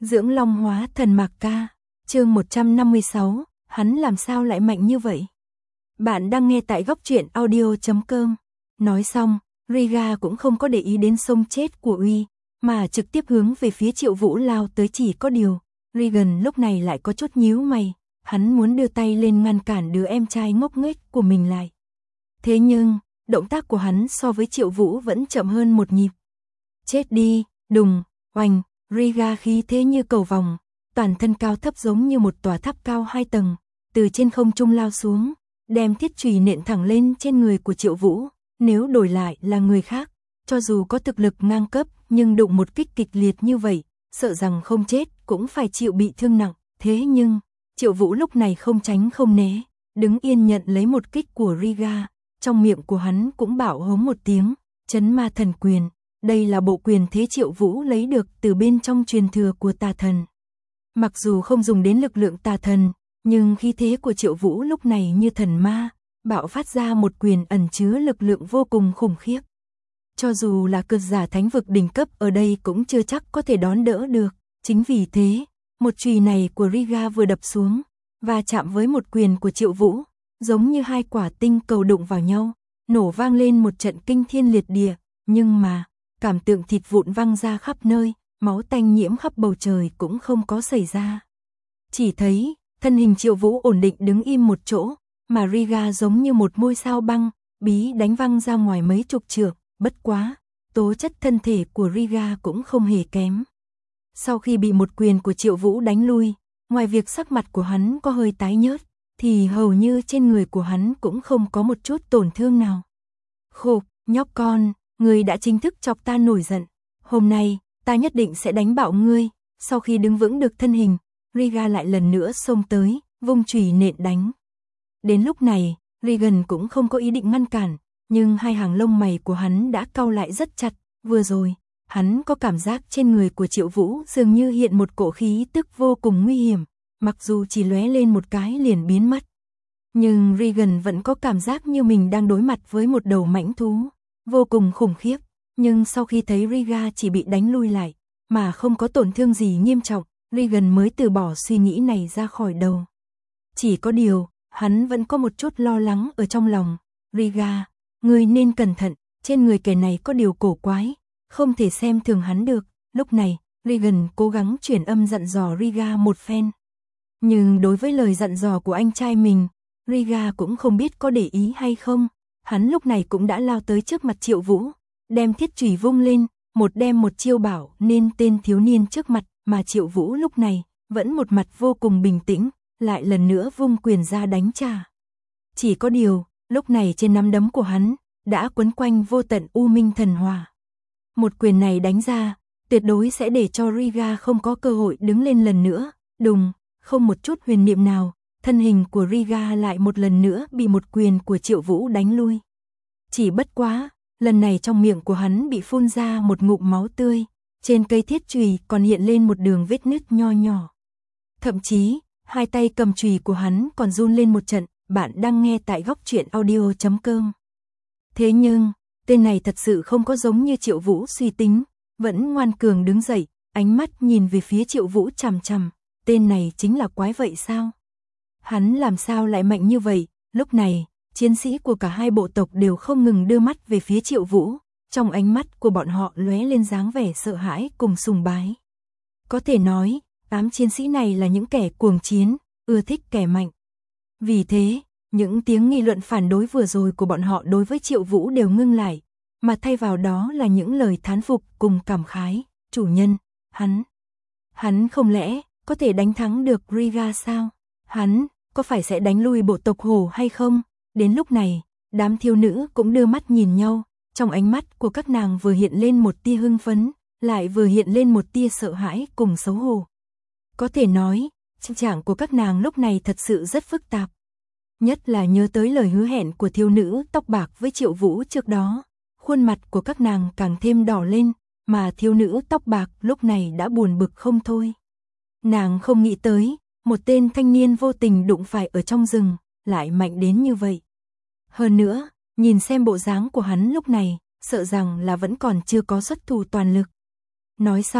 Dưỡng long hóa thần Mạc Ca, chương 156, hắn làm sao lại mạnh như vậy? Bạn đang nghe tại góc truyện audio.com. Nói xong, Riga cũng không có để ý đến sông chết của Uy, mà trực tiếp hướng về phía Triệu Vũ lao tới. Chỉ có điều, Regan lúc này lại có chút nhíu mày, hắn muốn đưa tay lên ngăn cản đứa em trai ngốc nghếch của mình lại. Thế nhưng, động tác của hắn so với Triệu Vũ vẫn chậm hơn một nhịp. Chết đi, đùng, oanh, Riga khí thế như cầu vòng, toàn thân cao thấp giống như một tòa tháp cao 2 tầng, từ trên không trung lao xuống, đem thiết chùy nện thẳng lên trên người của Triệu Vũ. Nếu đổi lại là người khác, cho dù có thực lực ngang cấp, nhưng đụng một kích kịch liệt như vậy, sợ rằng không chết cũng phải chịu bị thương nặng. Thế nhưng, Triệu Vũ lúc này không tránh không né, đứng yên nhận lấy một kích của Riga, trong miệng của hắn cũng bảo hống một tiếng, Chấn Ma Thần Quyền. Đây là bộ quyền thế Triệu Vũ lấy được từ bên trong truyền thừa của tà thần. Mặc dù không dùng đến lực lượng tà thần, nhưng khí thế của Triệu Vũ lúc này như thần ma, bạo phát ra một quyền ẩn chứa lực lượng vô cùng khủng khiếp. Cho dù là cực giả thánh vực đỉnh cấp ở đây cũng chưa chắc có thể đón đỡ được. Chính vì thế, một chùy này của Riga vừa đập xuống, và chạm với một quyền của Triệu Vũ, giống như hai quả tinh cầu đụng vào nhau, nổ vang lên một trận kinh thiên liệt địa. Nhưng mà, cảm tượng thịt vụn văng ra khắp nơi, máu tanh nhiễm khắp bầu trời cũng không có xảy ra. Chỉ thấy, thân hình Triệu Vũ ổn định đứng im một chỗ, mà Riga giống như một ngôi sao băng, bí đánh văng ra ngoài mấy chục trượng. Bất quá, tố chất thân thể của Riga cũng không hề kém. Sau khi bị một quyền của Triệu Vũ đánh lui, ngoài việc sắc mặt của hắn có hơi tái nhợt, thì hầu như trên người của hắn cũng không có một chút tổn thương nào. Khục, nhóc con, ngươi đã chính thức chọc ta nổi giận. Hôm nay, ta nhất định sẽ đánh bạo ngươi. Sau khi đứng vững được thân hình, Riga lại lần nữa xông tới, vung chùy nện đánh. Đến lúc này, Regan cũng không có ý định ngăn cản, nhưng hai hàng lông mày của hắn đã cau lại rất chặt. Vừa rồi, hắn có cảm giác trên người của Triệu Vũ dường như hiện một cổ khí tức vô cùng nguy hiểm, mặc dù chỉ lóe lên một cái liền biến mất. Nhưng Regan vẫn có cảm giác như mình đang đối mặt với một đầu mãnh thú, vô cùng khủng khiếp. Nhưng sau khi thấy Riga chỉ bị đánh lui lại, mà không có tổn thương gì nghiêm trọng, Regan mới từ bỏ suy nghĩ này ra khỏi đầu. Chỉ có điều, hắn vẫn có một chút lo lắng ở trong lòng. Riga, ngươi nên cẩn thận, trên người kẻ này có điều cổ quái, không thể xem thường hắn được. Lúc này, Regan cố gắng chuyển âm dặn dò Riga một phen. Nhưng đối với lời dặn dò của anh trai mình, Riga cũng không biết có để ý hay không. Hắn lúc này cũng đã lao tới trước mặt Triệu Vũ, đem thiết chùy vung lên, một chiêu bảo nên tên thiếu niên trước mặt, mà Triệu Vũ lúc này vẫn một mặt vô cùng bình tĩnh, lại lần nữa vung quyền ra đánh trả. Chỉ có điều, lúc này trên nắm đấm của hắn đã quấn quanh vô tận U Minh Thần Hỏa. Một quyền này đánh ra, tuyệt đối sẽ để cho Riga không có cơ hội đứng lên lần nữa. Đùng, không một chút huyền niệm nào, thân hình của Riga lại một lần nữa bị một quyền của Triệu Vũ đánh lui. Chỉ bất quá, lần này trong miệng của hắn bị phun ra một ngụm máu tươi, trên cây thiết chùy còn hiện lên một đường vết nứt nho nhỏ. Thậm chí, hai tay cầm chùy của hắn còn run lên một trận. Bạn đang nghe tại góc truyện audio.com. Thế nhưng, tên này thật sự không có giống như Triệu Vũ suy tính, vẫn ngoan cường đứng dậy, ánh mắt nhìn về phía Triệu Vũ chằm chằm. Tên này chính là quái vậy sao? Hắn làm sao lại mạnh như vậy? Lúc này, chiến sĩ của cả hai bộ tộc đều không ngừng đưa mắt về phía Triệu Vũ, trong ánh mắt của bọn họ lóe lên dáng vẻ sợ hãi cùng sùng bái. Có thể nói, 8 chiến sĩ này là những kẻ cuồng chiến, ưa thích kẻ mạnh. Vì thế, những tiếng nghị luận phản đối vừa rồi của bọn họ đối với Triệu Vũ đều ngưng lại, mà thay vào đó là những lời thán phục cùng cảm khái. Chủ nhân, hắn không lẽ có thể đánh thắng được Riga sao? Hắn có phải sẽ đánh lui bộ tộc hổ hay không? Đến lúc này, đám thiếu nữ cũng đưa mắt nhìn nhau, trong ánh mắt của các nàng vừa hiện lên một tia hưng phấn, lại vừa hiện lên một tia sợ hãi cùng xấu hổ. Có thể nói, tâm trạng của các nàng lúc này thật sự rất phức tạp. Nhất là nhớ tới lời hứa hẹn của thiếu nữ tóc bạc với Triệu Vũ trước đó, khuôn mặt của các nàng càng thêm đỏ lên, mà thiếu nữ tóc bạc lúc này đã buồn bực không thôi. Nàng không nghĩ tới, một tên thanh niên vô tình đụng phải ở trong rừng, lại mạnh đến như vậy. Hơn nữa, nhìn xem bộ dáng của hắn lúc này, sợ rằng là vẫn còn chưa có xuất thủ toàn lực. Nói xong,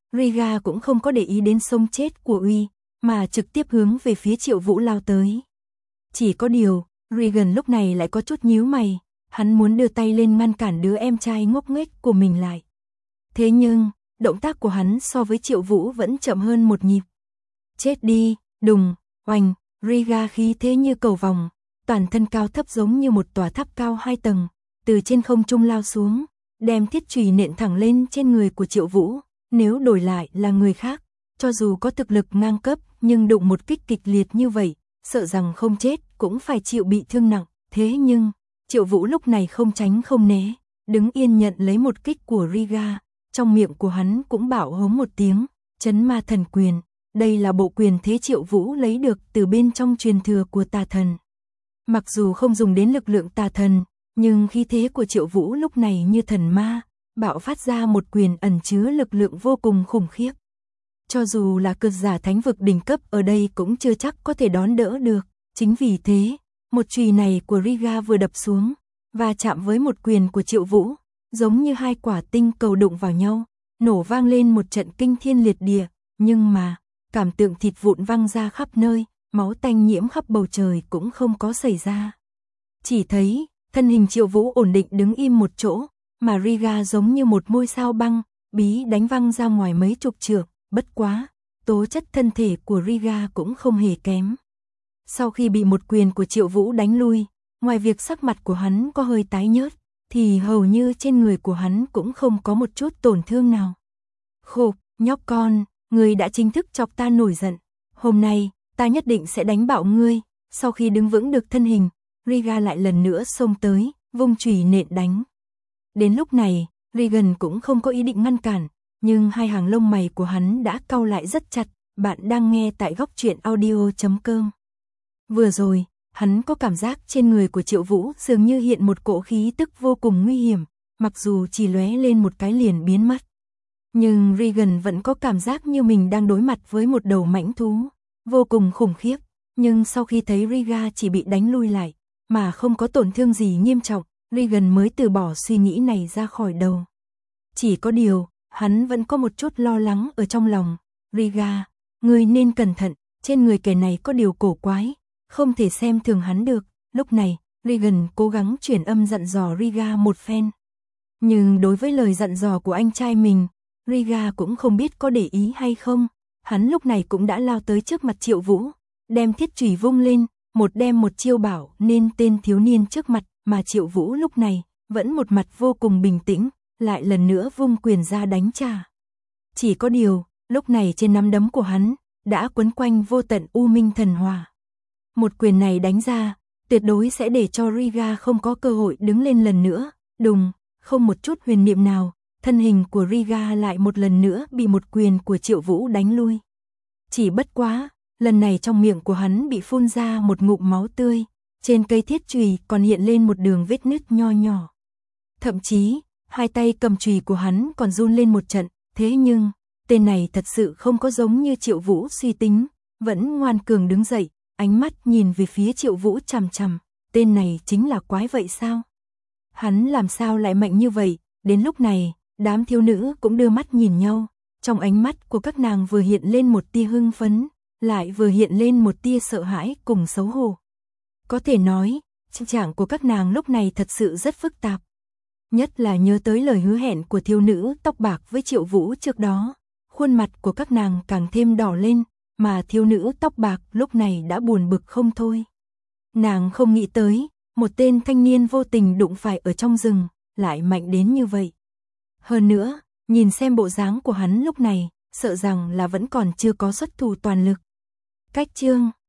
Riga cũng không có để ý đến sống chết của Uy, mà trực tiếp hướng về phía Triệu Vũ lao tới. Chỉ có điều, Regan lúc này lại có chút nhíu mày, hắn muốn đưa tay lên ngăn cản đứa em trai ngốc nghếch của mình lại. Thế nhưng, động tác của hắn so với Triệu Vũ vẫn chậm hơn một nhịp. Chết đi, đùng, oanh, Riga khí thế như cầu vòng, toàn thân cao thấp giống như một tòa tháp cao 2 tầng, từ trên không trung lao xuống, đem thiết chùy nện thẳng lên trên người của Triệu Vũ. Nếu đổi lại là người khác, cho dù có thực lực ngang cấp, nhưng đụng một kích kịch liệt như vậy, sợ rằng không chết cũng phải chịu bị thương nặng. Thế nhưng, Triệu Vũ lúc này không tránh không né, đứng yên nhận lấy một kích của Riga, trong miệng của hắn cũng bảo hống một tiếng, Chấn Ma Thần Quyền. Đây là bộ quyền thế Triệu Vũ lấy được từ bên trong truyền thừa của tà thần. Mặc dù không dùng đến lực lượng tà thần, nhưng khí thế của Triệu Vũ lúc này như thần ma, bạo phát ra một quyền ẩn chứa lực lượng vô cùng khủng khiếp. Cho dù là cực giả thánh vực đỉnh cấp ở đây cũng chưa chắc có thể đón đỡ được. Chính vì thế, một chùy này của Riga vừa đập xuống, và chạm với một quyền của Triệu Vũ, giống như hai quả tinh cầu đụng vào nhau, nổ vang lên một trận kinh thiên liệt địa, nhưng mà, cảm tượng thịt vụn văng ra khắp nơi, máu tanh nhiễm khắp bầu trời cũng không có xảy ra. Chỉ thấy, thân hình Triệu Vũ ổn định đứng im một chỗ, mà Riga giống như một ngôi sao băng, bí đánh văng ra ngoài mấy chục trượng, bất quá, tố chất thân thể của Riga cũng không hề kém. Sau khi bị một quyền của Triệu Vũ đánh lui, ngoài việc sắc mặt của hắn có hơi tái nhợt, thì hầu như trên người của hắn cũng không có một chút tổn thương nào. Khục, nhóc con, ngươi đã chính thức chọc ta nổi giận. Hôm nay, ta nhất định sẽ đánh bạo ngươi. Sau khi đứng vững được thân hình, Riga lại lần nữa xông tới, vung chùy nện đánh. Đến lúc này, Regan cũng không có ý định ngăn cản, nhưng hai hàng lông mày của hắn đã cau lại rất chặt. Bạn đang nghe tại góc truyện audio.com. Vừa rồi, hắn có cảm giác trên người của Triệu Vũ dường như hiện một cỗ khí tức vô cùng nguy hiểm, mặc dù chỉ lóe lên một cái liền biến mất. Nhưng Regan vẫn có cảm giác như mình đang đối mặt với một đầu mãnh thú, vô cùng khủng khiếp. Nhưng sau khi thấy Riga chỉ bị đánh lui lại, mà không có tổn thương gì nghiêm trọng, Regan mới từ bỏ suy nghĩ này ra khỏi đầu. Chỉ có điều, hắn vẫn có một chút lo lắng ở trong lòng. Riga, ngươi nên cẩn thận, trên người kẻ này có điều cổ quái, không thể xem thường hắn được. Lúc này, Regan cố gắng chuyển âm dặn dò Riga một phen. Nhưng đối với lời dặn dò của anh trai mình, Riga cũng không biết có để ý hay không. Hắn lúc này cũng đã lao tới trước mặt Triệu Vũ, đem thiết chùy vung lên, đem một chiêu bảo nên tên thiếu niên trước mặt, mà Triệu Vũ lúc này vẫn một mặt vô cùng bình tĩnh, lại lần nữa vung quyền ra đánh trả. Chỉ có điều, lúc này trên nắm đấm của hắn đã quấn quanh vô tận u minh thần hỏa. Một quyền này đánh ra, tuyệt đối sẽ để cho Riga không có cơ hội đứng lên lần nữa. Đùng, không một chút huyền niệm nào, thân hình của Riga lại một lần nữa bị một quyền của Triệu Vũ đánh lui. Chỉ bất quá, lần này trong miệng của hắn bị phun ra một ngụm máu tươi, trên cây thiết chùy còn hiện lên một đường vết nứt nho nhỏ. Thậm chí, hai tay cầm chùy của hắn còn run lên một trận, thế nhưng, tên này thật sự không có giống như Triệu Vũ suy tính, vẫn ngoan cường đứng dậy, ánh mắt nhìn về phía Triệu Vũ chằm chằm, tên này chính là quái vậy sao? Hắn làm sao lại mạnh như vậy? Đến lúc này, đám thiếu nữ cũng đưa mắt nhìn nhau, trong ánh mắt của các nàng vừa hiện lên một tia hưng phấn, lại vừa hiện lên một tia sợ hãi cùng xấu hổ. Có thể nói, tâm trạng của các nàng lúc này thật sự rất phức tạp. Nhất là nhớ tới lời hứa hẹn của thiếu nữ tóc bạc với Triệu Vũ trước đó, khuôn mặt của các nàng càng thêm đỏ lên, mà thiếu nữ tóc bạc lúc này đã buồn bực không thôi. Nàng không nghĩ tới, một tên thanh niên vô tình đụng phải ở trong rừng, lại mạnh đến như vậy. Hơn nữa, nhìn xem bộ dáng của hắn lúc này, sợ rằng là vẫn còn chưa có xuất thủ toàn lực. Cách chương